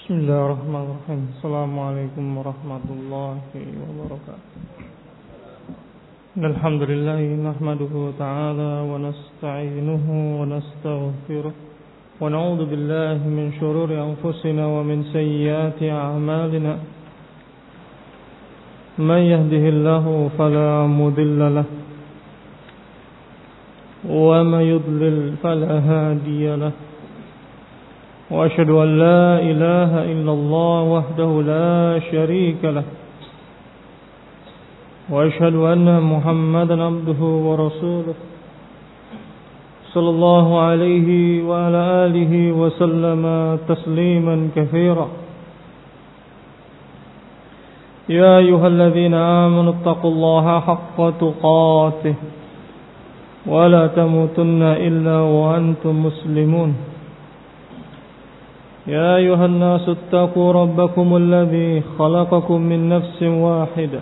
Bismillahirrahmanirrahim. Assalamualaikum warahmatullahi wabarakatuh. Alhamdulillah nahmaduhu ta'ala wa nasta'inuhu wa nastaghfiruh wa na'udzu billahi min shururi anfusina wa min sayyiati a'malina. Man yahdihillahu fala mudilla lahu wa man yudlil fala hadiya lahu. وأشهد أن لا إله إلا الله وحده لا شريك له وأشهد أن محمدا عبده ورسوله صلى الله عليه وعلى آله وسلم تسليما كثيرا. يا أيها الذين آمنوا اتقوا الله حق تقاته ولا تموتن إلا وأنتم مسلمون. يا أيها الناس اتقوا ربكم الذي خلقكم من نفس واحدة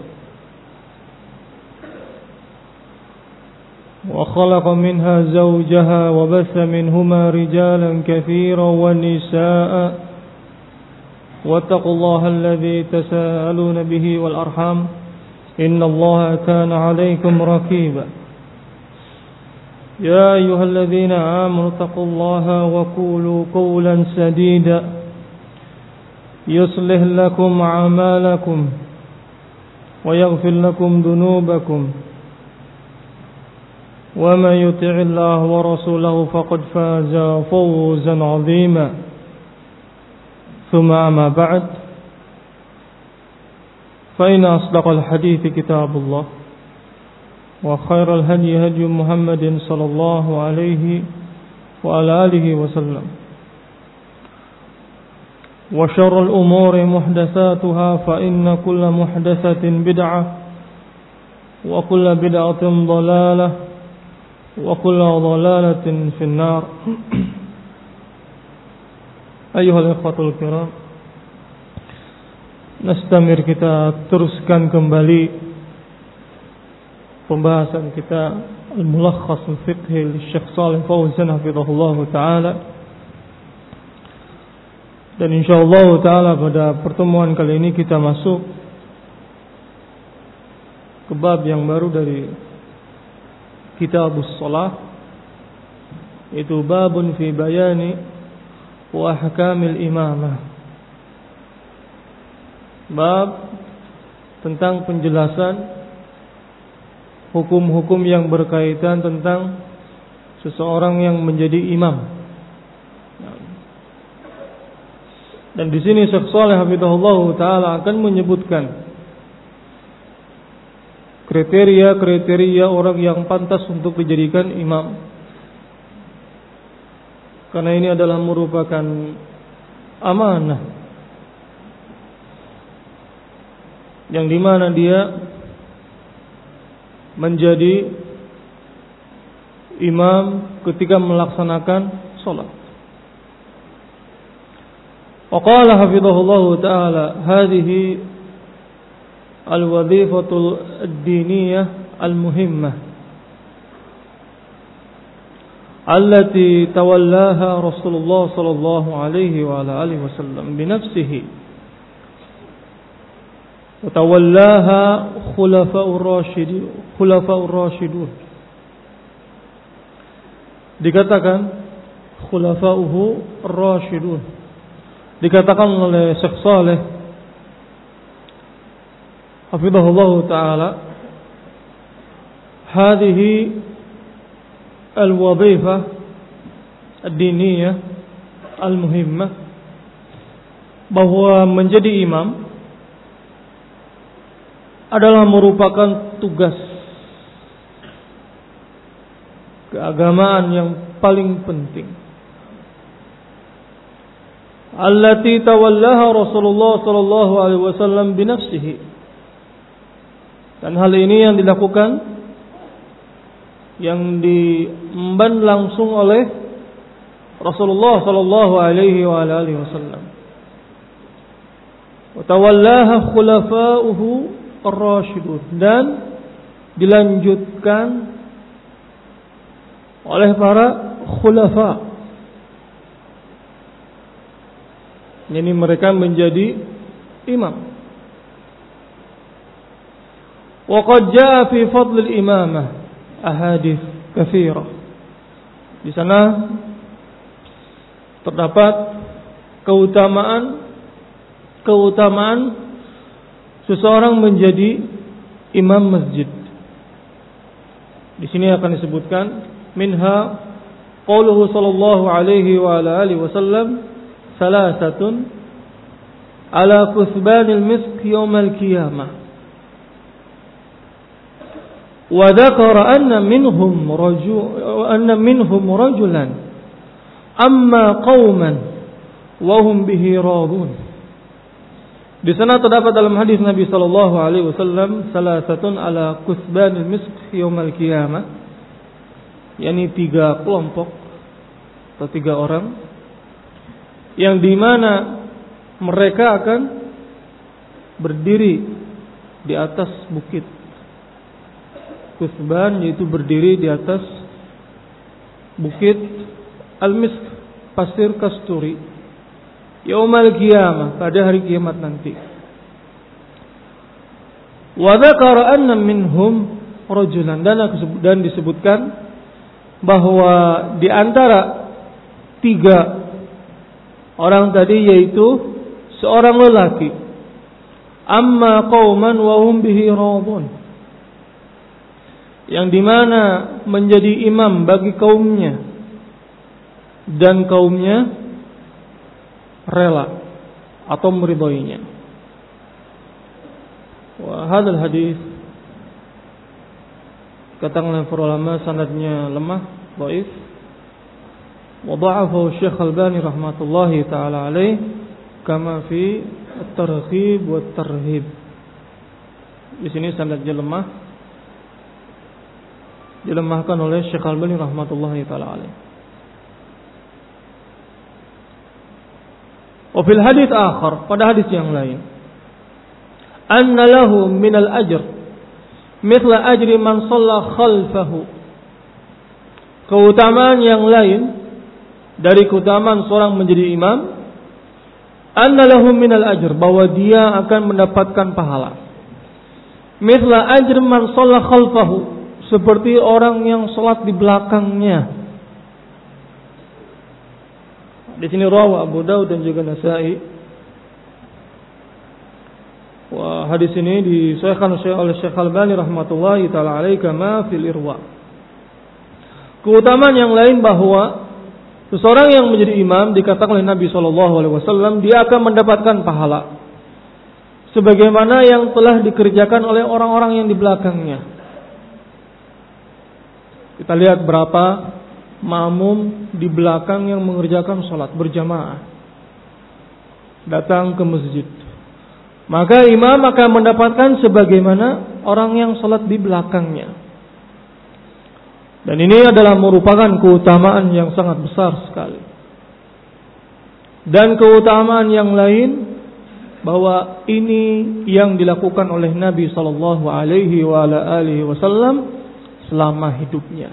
وخلق منها زوجها وبث منهما رجالا كثيرا ونساء واتقوا الله الذي تساءلون به والأرحام إن الله كان عليكم رقيبا. يا أيها الذين آمنوا اتقوا الله وقولوا قولا سديدا يصلح لكم أعمالكم ويغفر لكم ذنوبكم ومن يطع الله ورسوله فقد فاز فوزا عظيما. ثم أما بعد فإن أصدق الحديث كتاب الله وخير الهدي هدي محمد صلى الله عليه وعلى آله وسلم وشر الأمور محدثاتها فإن كل محدثة بدعة وكل بدعة ضلالة وكل ضلالة في النار. أيها الإخوة الكرام, nastamir, kita teruskan kembali pembahasan kita Al-Mulakhas Al-Fiqhi Syekh Shalih Fauzan hafizahullah ta'ala. Dan insyaallah ta'ala pada pertemuan kali ini kita masuk ke bab yang baru dari Kitabus Shalah, itu babun fi bayani wa ahkamil imamah. Bab tentang penjelasan hukum-hukum yang berkaitan tentang seseorang yang menjadi imam. Dan di sini Syekh Shalih hafizahullah taala akan menyebutkan kriteria-kriteria orang yang pantas untuk dijadikan imam. Karena ini adalah merupakan amanah yang dimana dia menjadi imam ketika melaksanakan salat. Wa qala hafizahullahu ta'ala hadhihi al-wadhifatul ad-diniyah al-muhimmah allati tawallaha Rasulullah sallallahu alaihi wa ala alihi wasallam bi nafsihi wa tawallaha khulafa'ur rasyidun. Dikatakan khulafa'uhu rasyidun, dikatakan oleh Syekh Shalih hafizahullahu ta'ala, hadhihi al-wadhifah ad-diniyah al-muhimmah, bahwa menjadi imam adalah merupakan tugas keagamaan yang paling penting. Allati tawallaha Rasulullah sallallahu alaihi wasallam bi nafsihi. Dan hal ini yang dilakukan, yang diemban langsung oleh Rasulullah sallallahu alaihi wa alihi wasallam. Wa tawallaha khulafa'uhu ar-rasyidun, dan dilanjutkan oleh para khulafa, yakni mereka menjadi imam. Wa qad jaa fi fadl al-imamah ahadits katsirah. Di sana terdapat keutamaan seseorang menjadi imam masjid. Di sini akan disebutkan minha qauluhu sallallahu alaihi wa ala alihi wasallam salasatun ala kuthbanil misk yaumal qiyamah wa dzakara anna minhum rajulan amma qauman wa hum bihi radun. Di sana terdapat dalam hadis Nabi sallallahu alaihi wasallam salasatun ala kuthbanil misk yaumal qiyamah, yakni 3 kelompok atau 3 orang yang dimana mereka akan berdiri di atas bukit. Kuthban yaitu berdiri di atas bukit al-misk, pasir kasturi, yaumal qiyamah, pada hari kiamat nanti. Wa dzakara anna minhum rajulan, dan disebutkan bahwa di antara 3 orang tadi yaitu seorang lelaki, amma qauman wa hum bihi radun, yang dimana menjadi imam bagi kaumnya dan kaumnya rela atau meridhoinya. Wa hadzal hadis, katakanlah para ulama, sanadnya lemah, dhaif. Wa dha'afahu Syekh Al-Albani rahmatullahi taala alaih kama fi at-targhib wa at-tarhib. Di sini sanadnya lemah, dilemahkan oleh Syekh Al-Albani rahmatullahi taala alaih. Wa fil hadits akhar, pada hadis yang lain, anna lahu min al-ajr mithla ajri man shalla khalfahu. Keutamaan yang lain dari keutamaan seorang menjadi imam, anna lahu min al-ajr, bahwa dia akan mendapatkan pahala, mithla ajri man shalla khalfahu, seperti orang yang salat di belakangnya. Di sini rawi Abu Daud dan juga Nasa'i. Wah, hadis ini disahihkan oleh Syekh Al-Albani rahmatullahi taala alaihi kama fil Irwa. Keutamaan yang lain bahwa seseorang yang menjadi imam, dikatakan oleh Nabi sallallahu alaihi wasallam, dia akan mendapatkan pahala sebagaimana yang telah dikerjakan oleh orang-orang yang di belakangnya. Kita lihat berapa makmum di belakang yang mengerjakan sholat berjamaah datang ke masjid, maka imam akan mendapatkan sebagaimana orang yang sholat di belakangnya. Dan ini adalah merupakan keutamaan yang sangat besar sekali. Dan keutamaan yang lain, bahwa ini yang dilakukan oleh Nabi sallallahu alaihi wasallam selama hidupnya.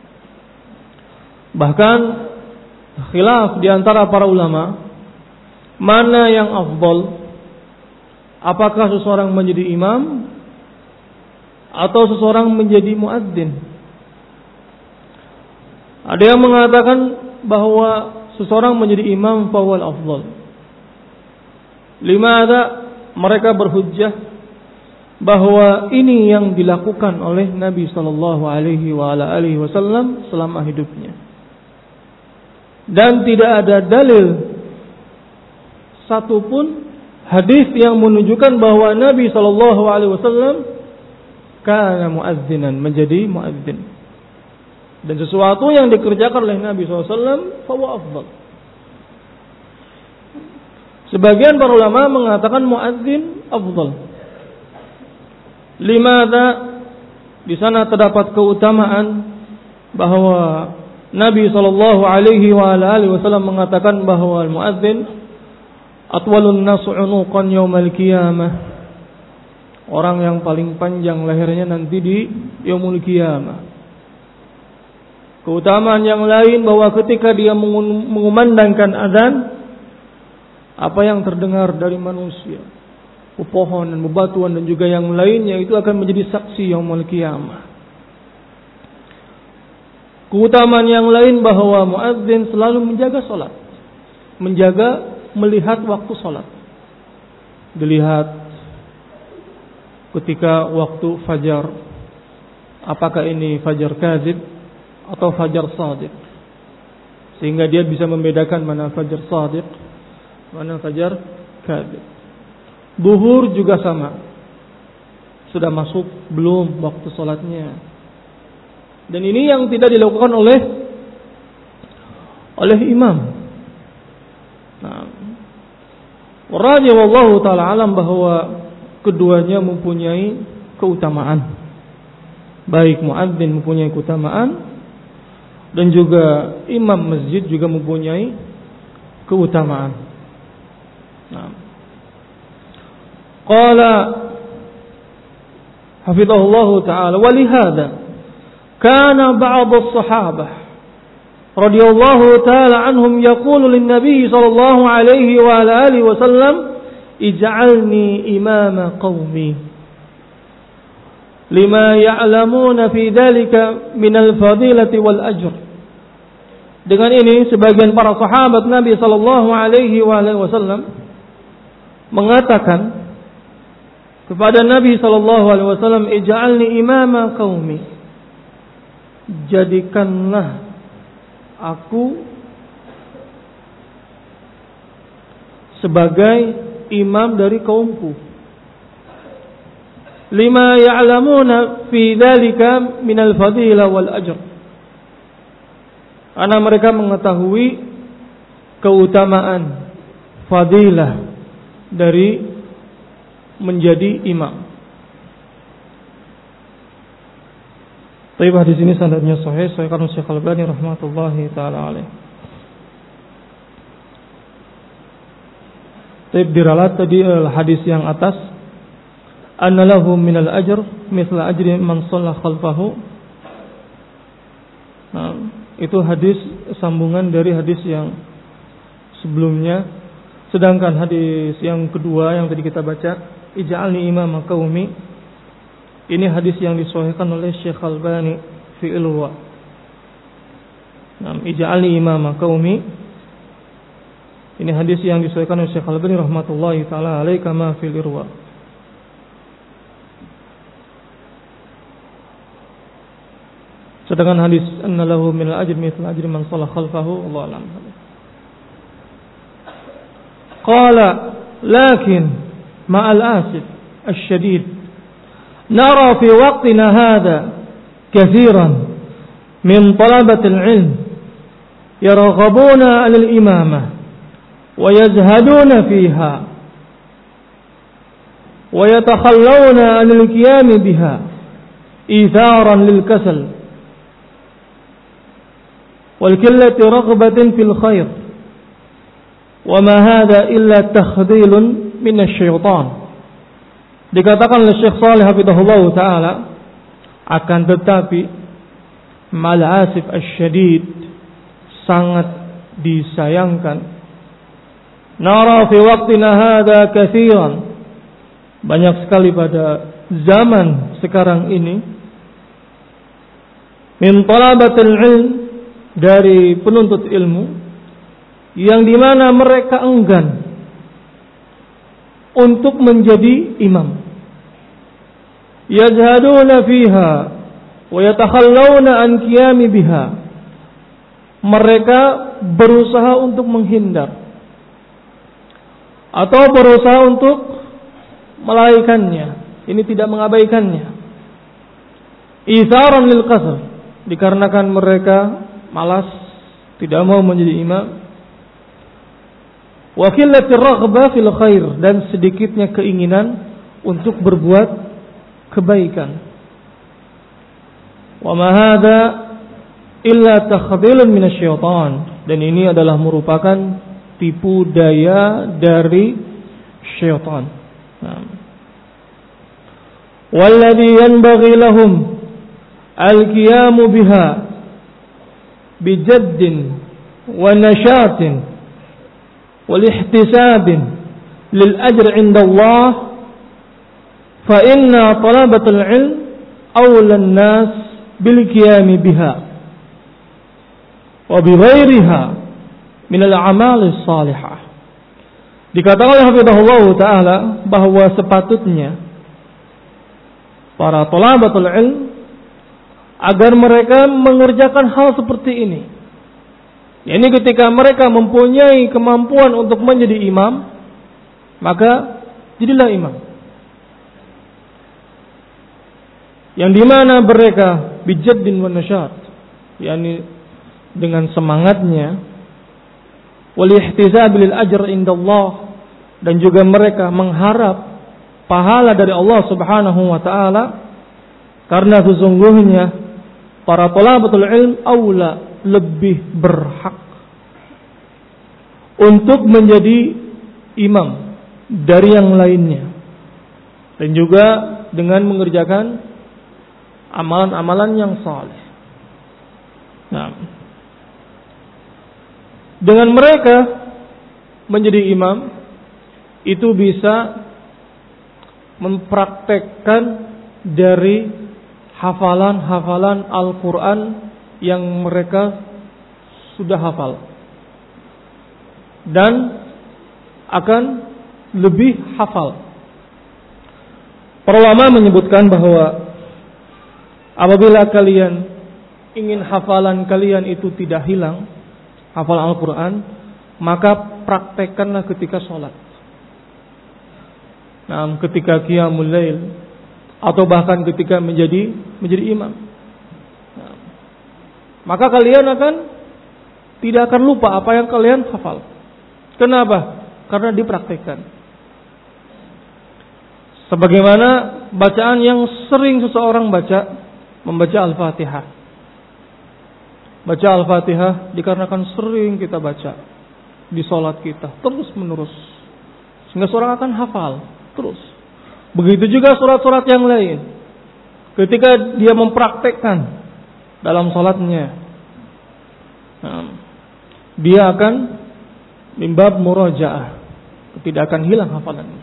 Bahkan khilaf di antara para ulama, mana yang afdal, apakah seseorang menjadi imam atau seseorang menjadi muadzin. Ada yang mengatakan bahwa seseorang menjadi imam fawal afdal. Limadha? Mereka berhujjah bahwa ini yang dilakukan oleh Nabi sallallahu alaihi wasallam selama hidupnya. Dan tidak ada dalil satupun hadis yang menunjukkan bahwa Nabi sallallahu alaihi wasallam kana muazzinan, menjadi muazzin. Dan sesuatu yang dikerjakan oleh Nabi SAW fahuwa afdal. Sebagian para ulama mengatakan muadzin afdal. Limadha? Di sana terdapat keutamaan bahwa Nabi sallallahu alaihi wasallam mengatakan bahwa al-muadzin atwalun nas 'unuqan yaumal qiyamah. Orang yang paling panjang lehernya nanti di yaumul qiyamah. Keutamaan yang lain bahwa ketika dia mengumandangkan azan, apa yang terdengar dari manusia, pepohonan, bebatuan dan juga yang lainnya itu akan menjadi saksi yaumul qiyamah. Keutamaan yang lain bahwa muadzin selalu menjaga salat, menjaga melihat waktu salat. Dilihat ketika waktu fajar, apakah ini fajar kadzib atau fajar shadiq, sehingga dia bisa membedakan mana fajar shadiq, mana fajar kadzib. Zuhur juga sama, sudah masuk belum waktu salatnya. Dan ini yang tidak dilakukan oleh imam. Nah, rajih wallahu taala alam bahwa keduanya mempunyai keutamaan. Baik muadzin mempunyai keutamaan dan juga imam masjid juga mempunyai keutamaan. Nah, qala hafizahullahu taala wa li hadza kana ba'd as-sahabah radhiyallahu taala anhum yaqulu lin-nabiy sallallahu alaihi wa alihi wasallam ij'alni imama qaumi lima ya'lamuna fi dhalika min al-fadilati wal ajr. Dengan ini sebagian para sahabat Nabi sallallahu alaihi wasallam mengatakan kepada Nabi sallallahu alaihi wasallam, ij'alni imama qaumi, jadikanlah aku sebagai imam dari kaumku. Lima ya'lamuna fi dzalika minal fadilah wal ajr. Karena mereka mengetahui keutamaan fadilah dari menjadi imam. Tapi hadis ini sanadnya sahih, sahihkan Syekh Al-Albani rahmatullahi taala alaih. Tapi diralat tadi hadis yang atas, anna lahu minal ajr mithla ajri man shalla khalfahu. Nah, itu hadis sambungan dari hadis yang sebelumnya. Sedangkan hadis yang kedua yang tadi kita baca, ij'alni imama qaumi, ini hadis yang disahihkan oleh Syekh Al-Albani fi Irwa. Nah, ij'alni imama qaumi, ini hadis yang disahihkan oleh Syekh Al-Albani rahmatullahi taala alaihi kama fil Irwa. Sedangkan hadis anna lahu min al-ajr mithla ajri man shalla khalfahu, Allahu a'lam. Qala lakin ma'al asif asy-syadid nara fi waqtina hadha kathiran min talabati al-'ilm yarghabuna 'ala al-imamah wa yazhaduna fiha wa yatakhallawna 'an al-qiyam biha itharan lil-kasal والكلة رغبة في الخير وما هذا إلا تخذيل من الشيطان. Dikatakan oleh Syekh Shalih hafizahullah taala, akan tetapi mal asif asyadid, sangat disayangkan, nara fi waqtina hadha katsiran, banyak sekali pada zaman sekarang ini, min talabatil ilm, dari penuntut ilmu yang dimana mereka enggan untuk menjadi imam. Yazhaduna fiha wa yatakhallawna an qiyami biha. Mereka berusaha untuk menghindar atau berusaha untuk melalaikannya. Ini tidak mengabaikannya. Itharan lil qasr, dikarenakan mereka malas, tidak mau menjadi imam. Wa qillatir raghbah fil khair, dan sedikitnya keinginan untuk berbuat kebaikan. Wa ma hadza illa takhdhilun minasyaitan, dan ini adalah merupakan tipu daya dari syaitan. Walladhi yanbaghi lahum al-qiyamu biha bijaddin wa nashatin wal ihtisabin lil ajr 'inda Allah fa inna talabatul ilm awla an-nas bil qiyam biha wa bi ghairiha min al-a'mal as-salihah. Dikatakan oleh hafizahullah taala bahwa sepatutnya para talabatul ilm agar mereka mengerjakan hal seperti ini. Ini ketika mereka mempunyai kemampuan untuk menjadi imam, maka jadilah imam. Yang dimana mereka bijaddin wa nasyat, yakni dengan semangatnya, wal ihtizab lil ajr indallah, dan juga mereka mengharap pahala dari Allah Subhanahu wa taala, karena sesungguhnya para thalabatul ilm aula, lebih berhak untuk menjadi imam dari yang lainnya, dan juga dengan mengerjakan amalan-amalan yang saleh. Nah, dengan mereka menjadi imam itu bisa mempraktekkan dari hafalan-hafalan Al-Quran yang mereka sudah hafal, dan akan lebih hafal. Para ulama menyebutkan bahwa apabila kalian ingin hafalan kalian itu tidak hilang, hafal Al-Quran, maka praktekkanlah ketika sholat. Nah, ketika qiyamul lail, atau bahkan ketika menjadi imam. Nah, maka kalian tidak akan lupa apa yang kalian hafal. Kenapa? Karena dipraktekkan. Sebagaimana bacaan yang sering seseorang membaca Al-Fatihah. Baca Al-Fatihah dikarenakan sering kita baca di sholat kita terus menerus, sehingga seorang akan hafal terus. Begitu juga surat-surat yang lain. Ketika dia mempraktekkan dalam sholatnya, dia akan mimbab murajaah, tidak akan hilang hafalannya.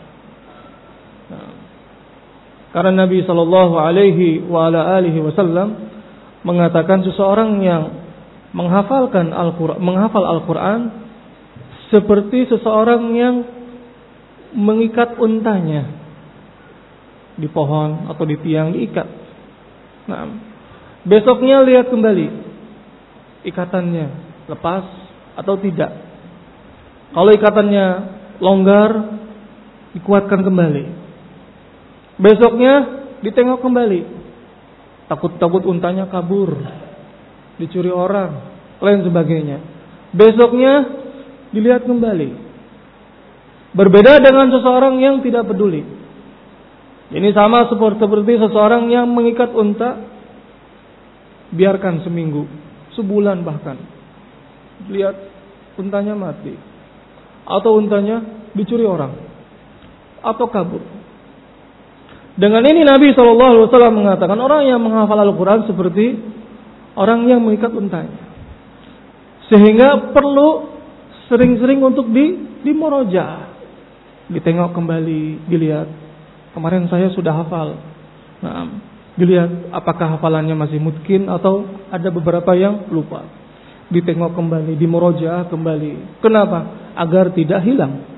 Karena Nabi Shallallahu Alaihi Wasallam mengatakan seseorang yang menghafal Al-Quran seperti seseorang yang mengikat untanya di pohon atau di tiang, diikat. Nah, besoknya lihat kembali ikatannya lepas atau tidak. Kalau ikatannya longgar, dikuatkan kembali. Besoknya ditengok kembali, takut untanya kabur, dicuri orang, lain sebagainya. Besoknya dilihat kembali. Berbeda dengan seseorang yang tidak peduli. Ini sama seperti seseorang yang mengikat unta, biarkan seminggu, sebulan bahkan, lihat untanya mati, atau untanya dicuri orang, atau kabur. Dengan ini Nabi SAW mengatakan orang yang menghafal Al-Quran seperti orang yang mengikat untanya, sehingga perlu sering-sering untuk dimurajaah, ditengok kembali, dilihat. Kemarin saya sudah hafal. Nah, dilihat apakah hafalannya masih mungkin atau ada beberapa yang lupa. Ditengok kembali, dimurajaah kembali. Kenapa? Agar tidak hilang.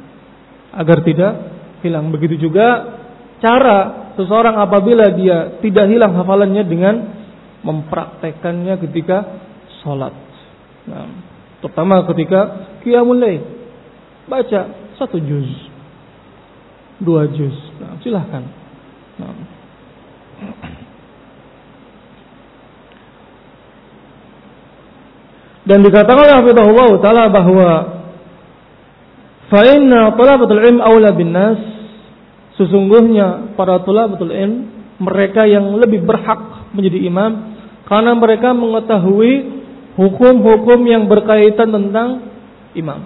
Begitu juga cara seseorang apabila dia tidak hilang hafalannya dengan mempraktekannya ketika sholat. Nah, terutama ketika qiyamul lail, baca 1 juz, 2 juz. Nah, silahkan. Nah. Dan dikatakan oleh hafizahullah taala bahwa fa inna talabatul ilm aula bin nas, sesungguhnya para talabatul ilm mereka yang lebih berhak menjadi imam karena mereka mengetahui hukum-hukum yang berkaitan tentang imam.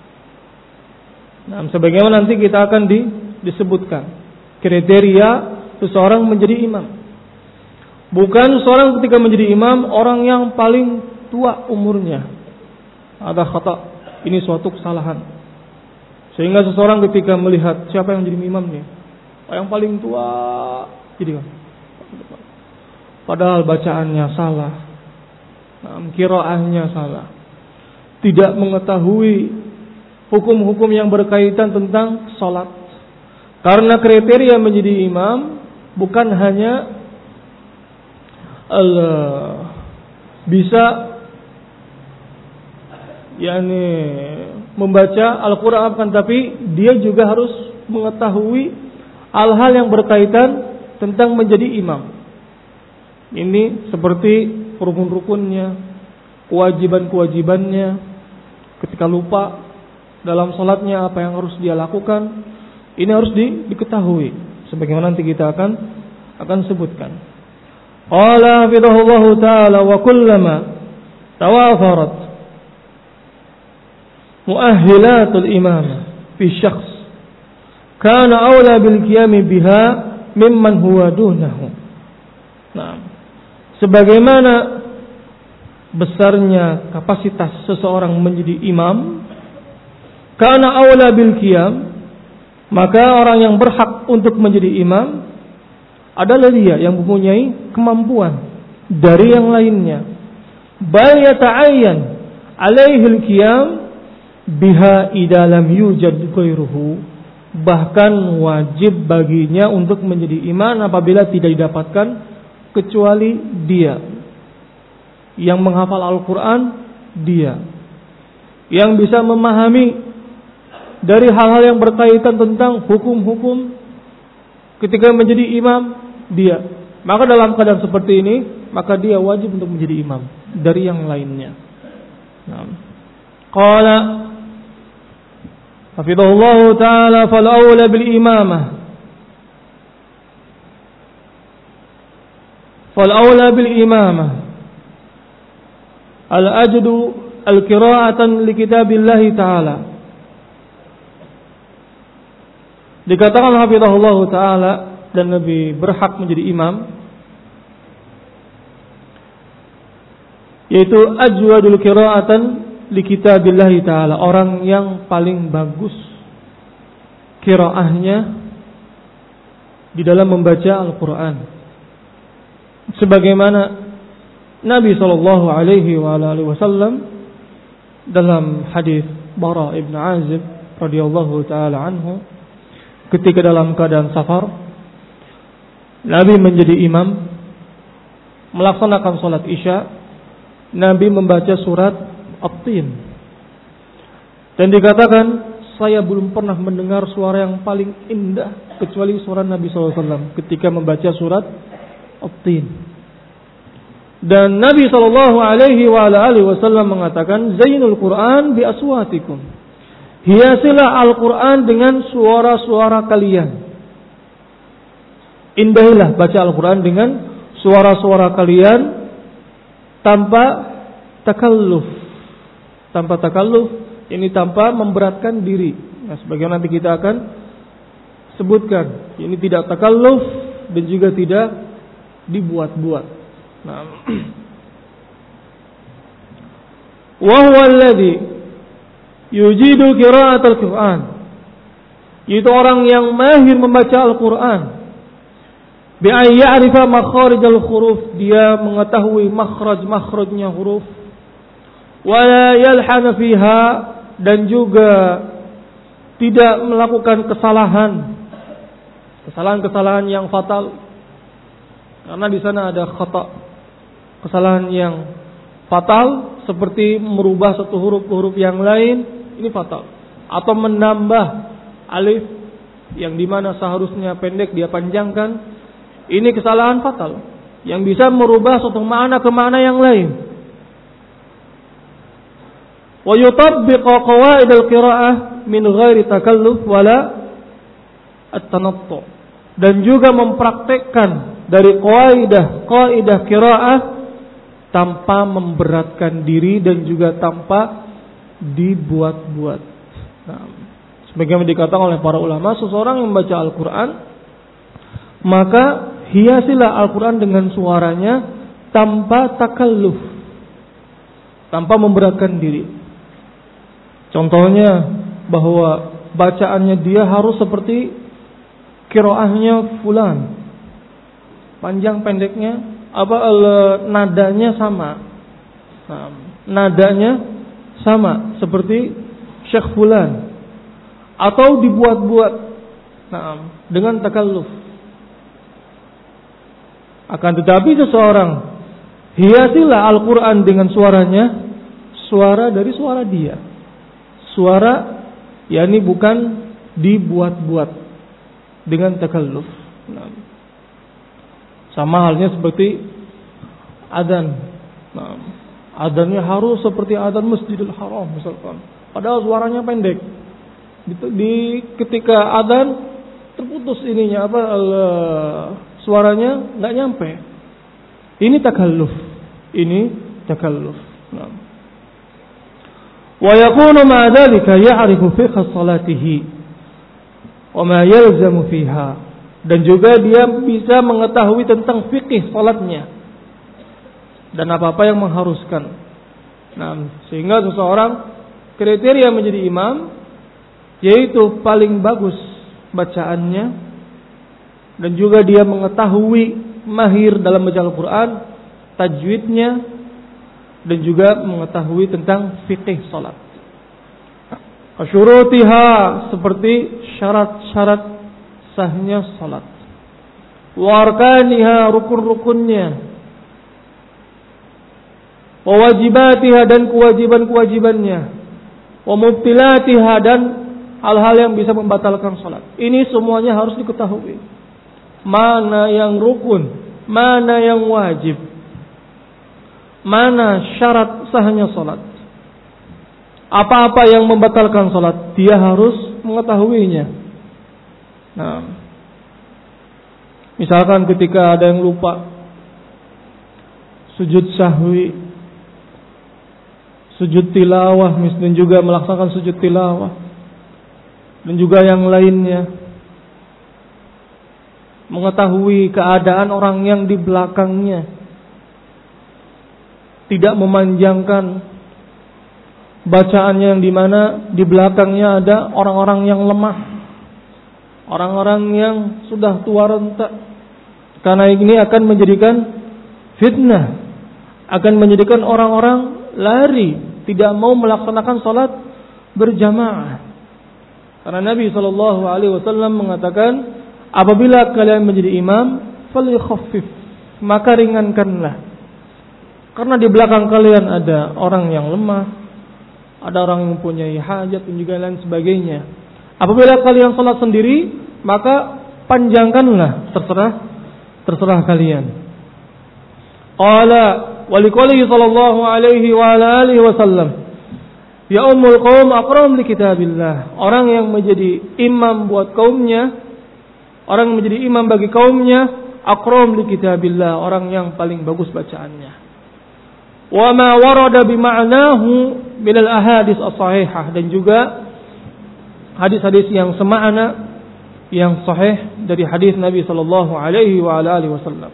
Nah, sebagaimana nanti kita akan disebutkan kriteria seseorang menjadi imam. Bukan seseorang ketika menjadi imam orang yang paling tua umurnya. Ada khata, ini suatu kesalahan. Sehingga seseorang ketika melihat siapa yang jadi imamnya, yang paling tua, jadi padahal bacaannya salah, qiraahnya salah, tidak mengetahui hukum-hukum yang berkaitan tentang salat. Karena kriteria menjadi imam bukan hanya bisa membaca Al-Quran, tapi dia juga harus mengetahui hal-hal yang berkaitan tentang menjadi imam. Ini seperti rukun-rukunnya, kewajiban-kewajibannya. Ketika lupa dalam salatnya apa yang harus dia lakukan, ini harus diketahui. Sebagaimana nanti kita akan sebutkan. Qala hafidhahullahu ta'ala wa kullama tawafarat mu'ahhilatul imamah fi syakhs kana awla bil qiyam biha mimman huwa dunahu. Nah, sebagaimana besarnya kapasitas seseorang menjadi imam, kana awla bil qiyam, maka orang yang berhak untuk menjadi imam adalah dia yang mempunyai kemampuan dari yang lainnya. Bal yata'ayyan alaihi al-qiyam biha idza lam yujad ghairuhu. Bahkan wajib baginya untuk menjadi imam apabila tidak didapatkan kecuali dia. Yang menghafal Al-Quran, dia. Yang bisa memahami dari hal-hal yang berkaitan tentang hukum-hukum ketika menjadi imam, dia. Maka dalam keadaan seperti ini, maka dia wajib untuk menjadi imam dari yang lainnya. Qala hafidhahullahu ta'ala fal awla bil imamah al-ajdu al-qira'atan li kitabillahi ta'ala. Dikatakan hafidhahullahu ta'ala dan lebih berhak menjadi imam, yaitu ajwadul qira'atan li kitabillahi ta'ala, orang yang paling bagus qiraahnya di dalam membaca Al-Quran. Sebagaimana Nabi sallallahu alaihi wasallam dalam hadis Bara ibn Azib radhiyallahu taala anhu, ketika dalam keadaan safar, Nabi menjadi imam melaksanakan salat Isya. Nabi membaca surat At-Tin. Dan dikatakan, saya belum pernah mendengar suara yang paling indah kecuali suara Nabi SAW ketika membaca surat At-Tin. Dan Nabi SAW mengatakan, Zainul Quran bi aswatikum. Hiasilah Al-Quran dengan suara-suara kalian. Indahilah baca Al-Quran dengan suara-suara kalian tanpa takalluf. Tanpa takalluf, ini tanpa memberatkan diri. Nah, sebagaimana nanti kita akan sebutkan, ini tidak takalluf dan juga tidak dibuat-buat. Nah, wa huwa alladhi yujidu qira'at al-Qur'an. Itu orang yang mahir membaca Al-Quran. Bi an ya'rifa makharij al-huruf, dia mengetahui makhraj-makhrajnya huruf. Wa la yalhana fiha, dan juga tidak melakukan kesalahan yang fatal. Karena di sana ada khata, kesalahan yang fatal seperti merubah satu huruf ke huruf yang lain, ini fatal. Atau menambah alif yang dimana seharusnya pendek dia panjangkan, ini kesalahan fatal yang bisa merubah suatu makna ke makna yang lain. Wa yutabbiqu qawaid al-qira'ah min ghairi takalluf wala at-tanattu, dan juga mempraktekkan dari kaidah qira'ah tanpa memberatkan diri dan juga tanpa dibuat-buat. Nah, sebagaimana dikatakan oleh para ulama, seseorang yang membaca Al-Quran, maka hiasilah Al-Quran dengan suaranya tanpa takalluf, tanpa memberatkan diri. Contohnya bahwa bacaannya dia harus seperti qiraahnya fulan. Panjang pendeknya nadanya sama. Nah, nadanya sama seperti Syekh fulan, atau dibuat-buat dengan takalluf. Akan tetapi seseorang hiasilah Al-Quran dengan suaranya, suara dari suara dia. Suara, yakni bukan dibuat-buat dengan takalluf. Sama halnya seperti adzan. Adzannya harus seperti adzan Masjidil Haram misalkan. Padahal suaranya pendek. Ketika adzan terputus ininya suaranya nggak nyampe. Ini takalluf. Wa yakunu ma'a dzalika ya'rifu fiqh salatihi wa ma yalzamu fiha. Dan juga dia bisa mengetahui tentang fikih salatnya dan apa-apa yang mengharuskan. Sehingga seseorang kriteria menjadi imam yaitu paling bagus bacaannya, dan juga dia mengetahui mahir dalam baca Al-Quran, tajwidnya, dan juga mengetahui tentang fikih salat. Syurutiha, seperti syarat-syarat sahnya salat. Wa arkaniha, rukun-rukunnya. Wa wajibatiha, dan kewajiban-kewajibannya. Wa mubtilatiha, dan hal-hal yang bisa membatalkan salat. Ini semuanya harus diketahui. Mana yang rukun, mana yang wajib, mana syarat sahnya salat, apa-apa yang membatalkan salat, dia harus mengetahuinya. Misalkan ketika ada yang lupa sujud sahwi, sujud tilawah, dan juga melaksanakan sujud tilawah, dan juga yang lainnya, mengetahui keadaan orang yang di belakangnya, tidak memanjangkan bacaannya yang dimana di belakangnya ada orang-orang yang lemah, orang-orang yang sudah tua renta, karena ini akan menjadikan fitnah, akan menjadikan orang-orang lari, tidak mau melaksanakan salat berjamaah. Karena Nabi SAW mengatakan, apabila kalian menjadi imam, falyukhaffif, maka ringankanlah. Karena di belakang kalian ada orang yang lemah, ada orang yang mempunyai hajat dan juga lain sebagainya. Apabila kalian salat sendiri, maka panjangkanlah, terserah kalian. Qala wa liqaulihi sallallahu alaihi wa ala alihi wasallam, ya ummul qaum aqram li kitabillah. Orang yang menjadi imam buat kaumnya, orang yang menjadi imam bagi kaumnya, aqram li kitabillah, orang yang paling bagus bacaannya. Wa ma warada bi ma'nahu min al ahadits as-sahihah, dan juga hadis-hadis yang semakna, yang sahih dari hadis Nabi sallallahu alaihi wa ala alihi wasallam.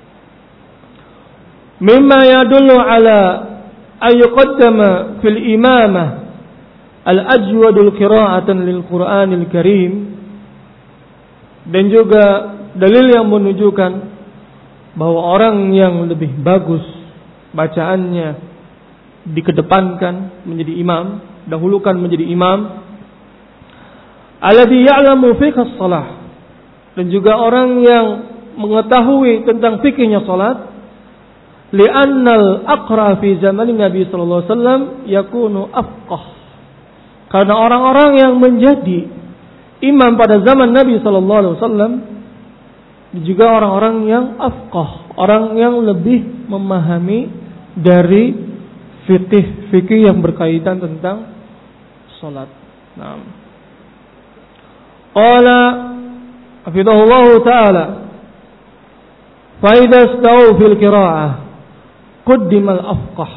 Mimma yadullu ala ay yuqaddama fil imamah al-ajwadul qira'atan lil Qur'anil Karim, dan juga dalil yang menunjukkan bahwa orang yang lebih bagus bacaannya dikedepankan menjadi imam, dahulukan menjadi imam, alladzi ya'lamu fiqh shalah, dan juga orang yang mengetahui tentang fikihnya salat, li'annal aqra fi zaman Nabi sallallahu alaihi wasallam yakunu afqah, karena orang-orang yang menjadi imam pada zaman Nabi sallallahu alaihi wasallam juga orang-orang yang afqah, orang yang lebih memahami dari fikih yang berkaitan tentang salat. Qala hafizahullah taala, fa idza istau fil qira'ah quddimal afqah.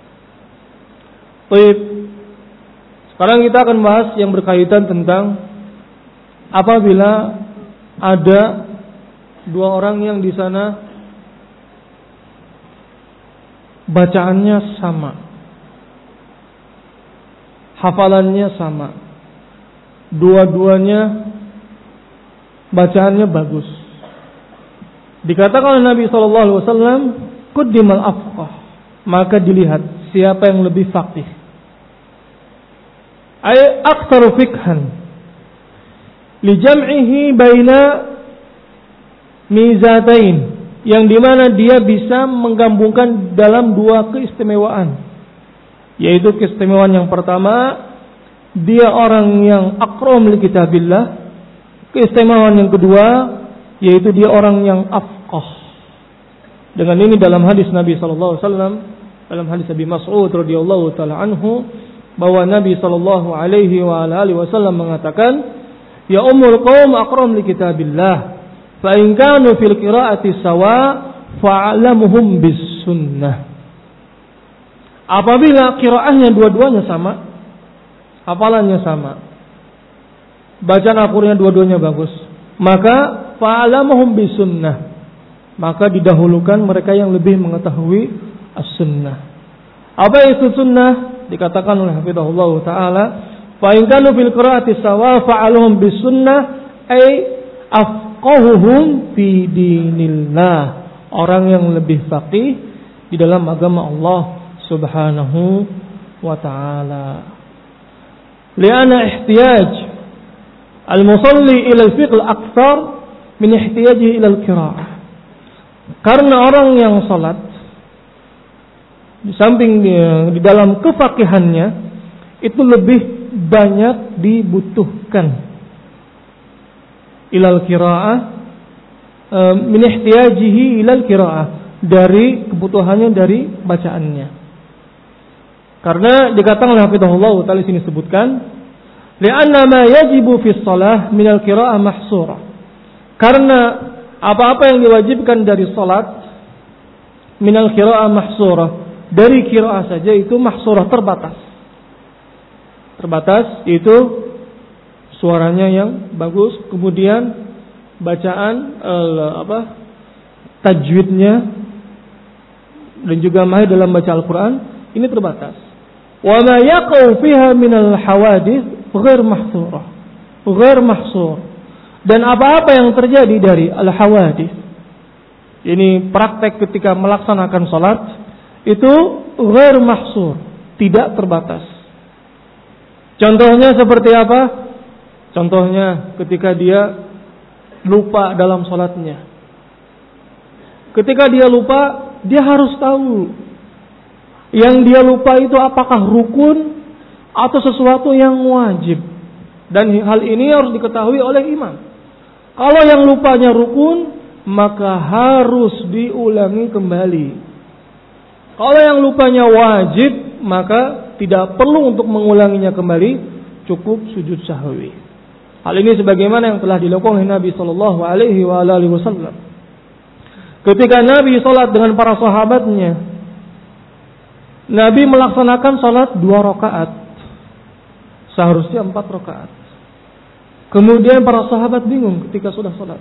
Baik. Sekarang kita akan bahas yang berkaitan tentang apabila ada dua orang yang di sana bacaannya sama, hafalannya sama, dua-duanya bacaannya bagus. Dikatakan oleh Nabi SAW, quddimal afqah, maka dilihat siapa yang lebih faqih. Ay aktsaru fiqhan li jam'ihi baina mizatain, yang dimana dia bisa menggabungkan dalam dua keistimewaan, yaitu keistimewaan yang pertama, dia orang yang aqram li kitabillah. Keistimewaan yang kedua, yaitu dia orang yang afqah. Dengan ini dalam hadis Nabi SAW, dalam hadis Abi Mas'ud radhiyallahu taala anhu, bahwa Nabi SAW mengatakan, ya ummul qaum aqram li kitabillah, fa in kanu fil qiraati sawa fa'lamuhum bis sunnah. Apabila qiraahnya dua-duanya sama, hafalannya sama, bacaan Al-Qur'an dua-duanya bagus, maka fa'lamuhum bis sunnah, maka didahulukan mereka yang lebih mengetahui as-sunnah. Apa itu sunnah? Dikatakan oleh hafizahullah taala, fa in kanu fil qiraati sawa fa'aluhum bis sunnah ay afqahuhum fi dinillah, orang yang lebih faqih di dalam agama Allah Subhanahu wa taala. Li'anna ihtiyaj al-musalli ila al-fiqh al-akthar min ihtiyajihi ila al-qira'ah. Karena orang yang salat di samping di dalam kefaqihannya itu lebih banyak dibutuhkan ilal qiraah min ihtiyajihi ilal qiraah, dari kebutuhannya dari bacaannya. Karena dikatakan oleh hafizahullah taala sini sebutkan, li'anna ma yajibu fi shalah min al-qiraah mahsura. Karena apa-apa yang diwajibkan dari salat min al-qiraah mahsura, dari qiraah saja itu mahsurah, terbatas. Terbatas itu suaranya yang bagus, kemudian bacaan tajwidnya dan juga mahir dalam baca Al-Qur'an ini terbatas. Wa ma yaqau fiha min al-hawadith ghair mahsurah, ghair mahsur. Dan apa-apa yang terjadi dari al-hawadith, ini praktek ketika melaksanakan salat, itu ghair mahsur, tidak terbatas. Contohnya seperti apa? Contohnya ketika dia lupa dalam salatnya. Ketika dia lupa, dia harus tahu yang dia lupa itu apakah rukun atau sesuatu yang wajib. Dan hal ini harus diketahui oleh imam. Kalau yang lupanya rukun, maka harus diulangi kembali. Kalau yang lupanya wajib, maka tidak perlu untuk mengulanginya kembali, cukup sujud sahwi. Hal ini sebagaimana yang telah dilakukan oleh Nabi sallallahu alaihi wasallam. Ketika Nabi salat dengan para sahabatnya, Nabi melaksanakan salat 2 rakaat. Seharusnya 4 rakaat. Kemudian para sahabat bingung ketika sudah salat.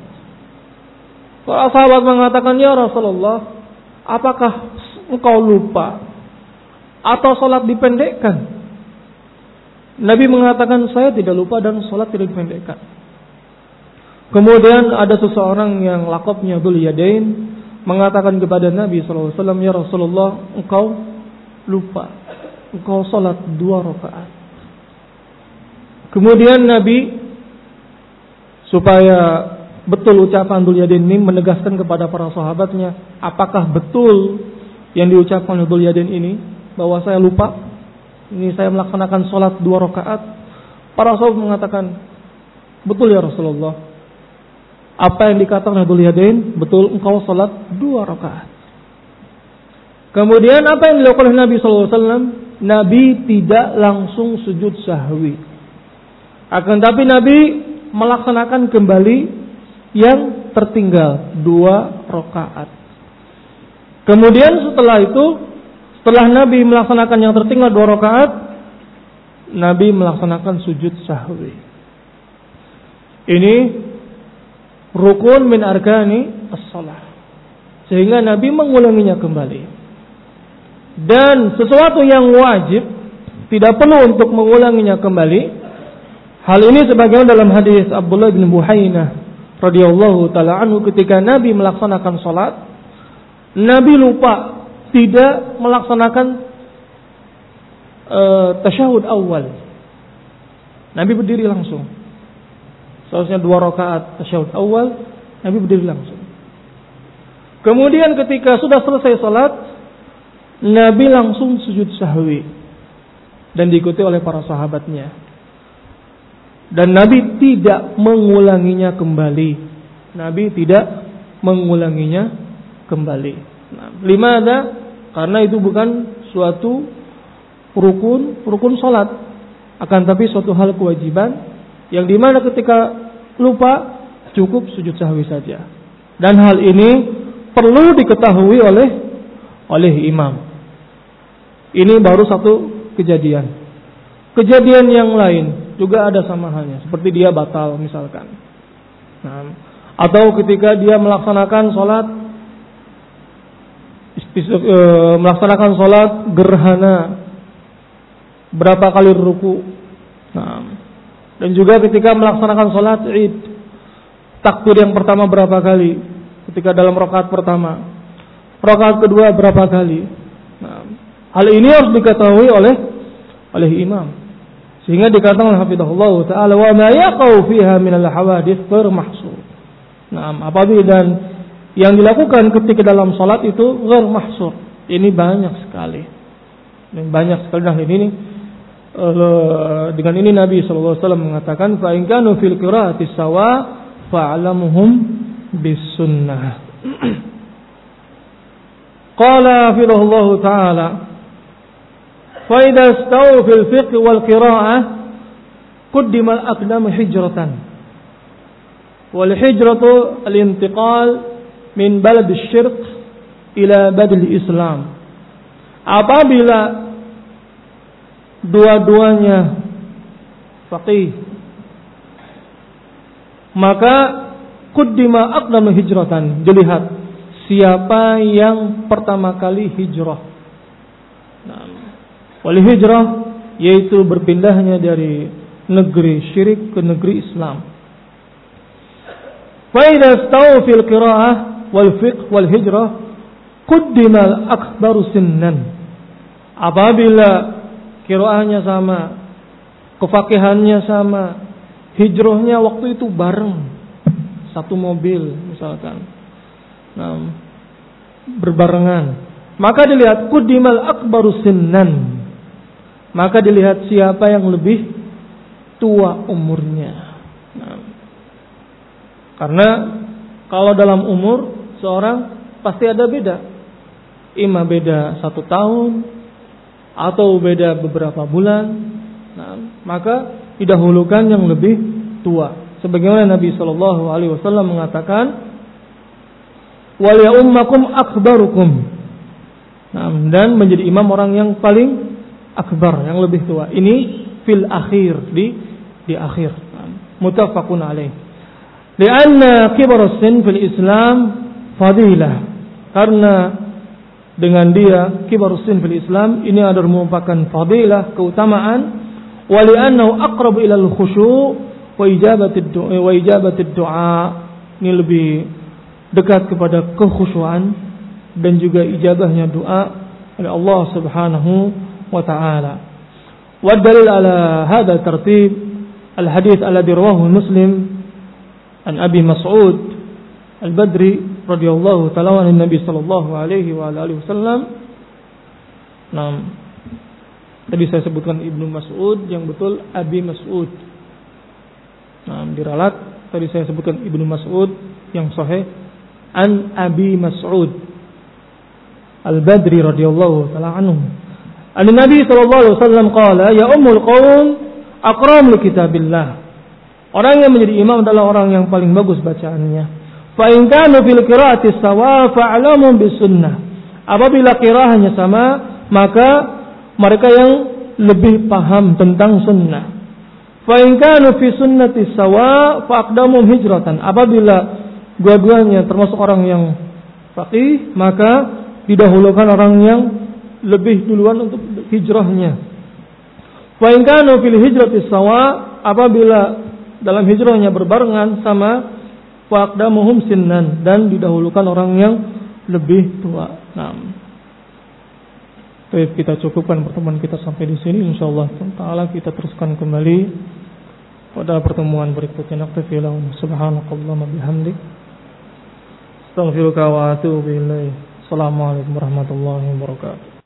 Para sahabat mengatakan, ya Rasulullah, apakah engkau lupa atau salat dipendekkan? Nabi mengatakan, saya tidak lupa dan salat tidak dipendekkan. Kemudian ada seseorang yang lakopnya Dzul Yadain mengatakan kepada Nabi SAW, ya Rasulullah, engkau lupa, engkau salat 2 rakaat. Kemudian Nabi, supaya betul ucapan Dzul Yadain ini, menegaskan kepada para sahabatnya, apakah betul yang diucapkan oleh Dzul Yadain ini, bahwa saya lupa, ini saya melaksanakan salat 2 rakaat. Para sahabat mengatakan, betul ya Rasulullah. Apa yang dikatakan oleh Dzul Yadain, betul, engkau salat 2 rakaat. Kemudian apa yang dilakukan oleh Nabi SAW? Nabi tidak langsung sujud sahwi. Akan tapi Nabi melaksanakan kembali yang tertinggal 2 rakaat. Kemudian setelah itu, setelah Nabi melaksanakan yang tertinggal 2 rakaat, Nabi melaksanakan sujud sahwi. Ini rukun min arkani as-shalah. Sehingga Nabi mengulanginya kembali. Dan sesuatu yang wajib tidak perlu untuk mengulanginya kembali. Hal ini sebagaimana dalam hadis Abdullah bin Buhainah radhiyallahu taala anhu, ketika Nabi melaksanakan salat, Nabi lupa tidak melaksanakan tasyahud awal. Nabi berdiri langsung. Seharusnya 2 rakaat tasyahud awal, Nabi berdiri langsung. Kemudian ketika sudah selesai salat, Nabi langsung sujud sahwi dan diikuti oleh para sahabatnya. Dan Nabi tidak mengulanginya kembali. Nabi tidak mengulanginya kembali. Nah, limada? Karena itu bukan suatu rukun salat, akan tapi suatu hal kewajiban yang dimana ketika lupa cukup sujud sahwi saja. Dan hal ini perlu diketahui oleh imam. Ini baru satu kejadian. Kejadian yang lain juga ada sama halnya, seperti dia batal misalkan. Nah, atau ketika dia melaksanakan salat gerhana, berapa kali ruku. Nah, dan juga ketika melaksanakan salat Id, takbir yang pertama berapa kali? Ketika dalam rakaat pertama, rakaat kedua berapa kali? Nah, hal ini harus diketahui oleh imam. Sehingga dikatakan hafizahullah ta'ala, wa ma yaqau fiha min al-hawadits ghairu mahsur. Nah, apabila dan yang dilakukan ketika dalam salat itu ghairu mahsur. Ini banyak sekali. Dan banyak sekali. Nah, ini dengan ini Nabi sallallahu alaihi wasallam mengatakan, fa in kanu fil qiraati sawa fa'lamuhum bis sunnah. Qala hafizahullah ta'ala, فإذا استووا في الفقه والقراءة قدم الأقدام هجرة والهجرة الانتقال من بلد الشرك إلى بلد الإسلام. Apabila dua-duanya faqih, maka qaddima aqdam hijratan. Dilihat siapa yang pertama kali hijrah. Wal hijrah yaitu berpindahnya dari negeri syirik ke negeri Islam. Fa idza stawu fil qiraah wal fiqh wal hijrah qaddima al akbaru sinnan. Apabila qiraahnya sama, kefaqihannya sama, hijrahnya waktu itu bareng, satu mobil misalkan. Nah, berbarengan. Maka dilihat qaddimal akbaru sinnan. Maka dilihat siapa yang lebih tua umurnya. Nah, karena kalau dalam umur seorang pasti ada beda. Ima beda 1 tahun atau beda beberapa bulan. Nah, maka didahulukan yang lebih tua. Sebagaimana Nabi sallallahu alaihi wasallam mengatakan, "Wal ya ummakum akbarukum." Nah, dan menjadi imam orang yang paling akbar, yang lebih tua. Ini fil akhir, di akhir. Muttafaqun alaih. Lianna kibar sin fil Islam fadilah. Karena dengan dia kibar sin fil Islam ini adalah merupakan fadilah, keutamaan. Wa li'annahu aqrabu ila al-khusyu' wa ijabatid du'a. Ini lebih dekat kepada kekhusyuan dan juga ijabahnya doa oleh Allah Subhanahu wa ta'ala. Wa dalil ala hadha tartib al-hadits alladhi rawahu Muslim an Abi Mas'ud al-Badri radhiyallahu ta'ala an Nabi sallallahu alaihi wa alihi wasallam. Nah, tadi saya sebutkan Ibnu Mas'ud, yang betul Abi Mas'ud. Nah, diralat tadi saya sebutkan Ibnu Mas'ud, yang sahih an Abi Mas'ud al-Badri radhiyallahu ta'ala anhu. An-Nabi sallallahu alaihi wasallam qala, ya ummul qaum aqram li kitabillah. Orang yang menjadi imam adalah orang yang paling bagus bacaannya. Fa in kanu fil qiraati sawa fa'lamu bis sunnah. Apabila qiraahnya sama, maka mereka yang lebih paham tentang sunnah. Fa in kanu fi sunnati sawa fa aqdamu hijratan. Apabila dua-duanya termasuk orang yang faqih, maka didahulukan orang yang lebih duluan untuk hijrahnya. Fa in kanu fil hijrati sawa, apabila dalam hijrahnya berbarengan sama, faqdamuhum sinnan, dan didahulukan orang yang lebih tua. Nah, baik, kita cukupkan pertemuan kita sampai di sini. Insyaallah taala kita teruskan kembali pada pertemuan berikutnya. Naqtifilahu subhanakallahumma bihamdik, astaghfiruka wa atubu ilaik. Assalamualaikum warahmatullahi wabarakatuh.